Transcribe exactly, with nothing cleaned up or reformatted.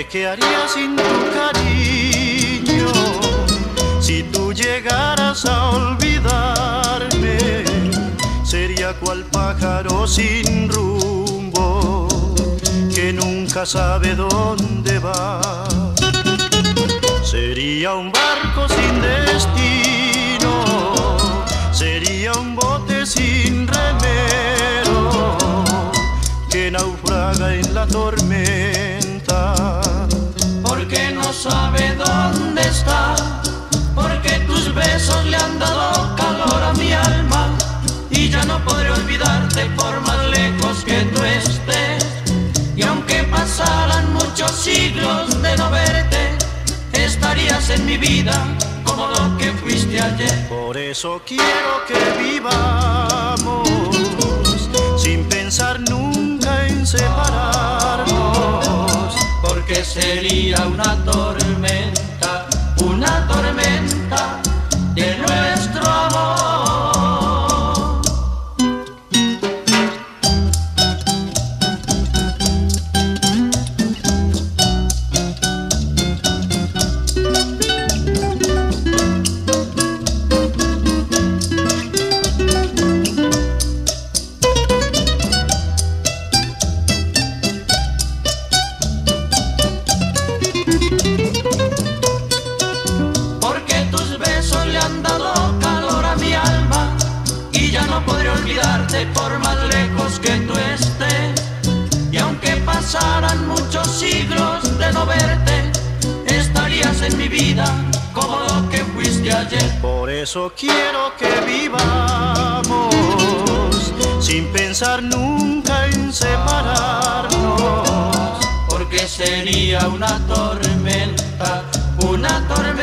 ¿qué haría sin tu cariño? Si tú llegaras a olvidarme, sería cual pájaro sin rumbo que nunca sabe dónde va. Sería un barco sin destino, sería un bote sin remero que naufraga en la tormenta. Porque no sabe dónde está, porque tus besos le han dado calor a mi alma y ya no podré olvidarte por más lejos que tú estés. Y aunque pasaran muchos siglos de no verte, estarías en mi vida como lo que fuiste ayer. Por eso quiero que vivamos sin pensar nunca en separarnos, porque sería una tormenta, una tormenta de nuestro amor. Por más lejos que tú estés, y aunque pasaran muchos siglos de no verte, estarías en mi vida como lo que fuiste ayer. Por eso quiero que vivamos sin pensar nunca en separarnos, porque sería una tormenta, una tormenta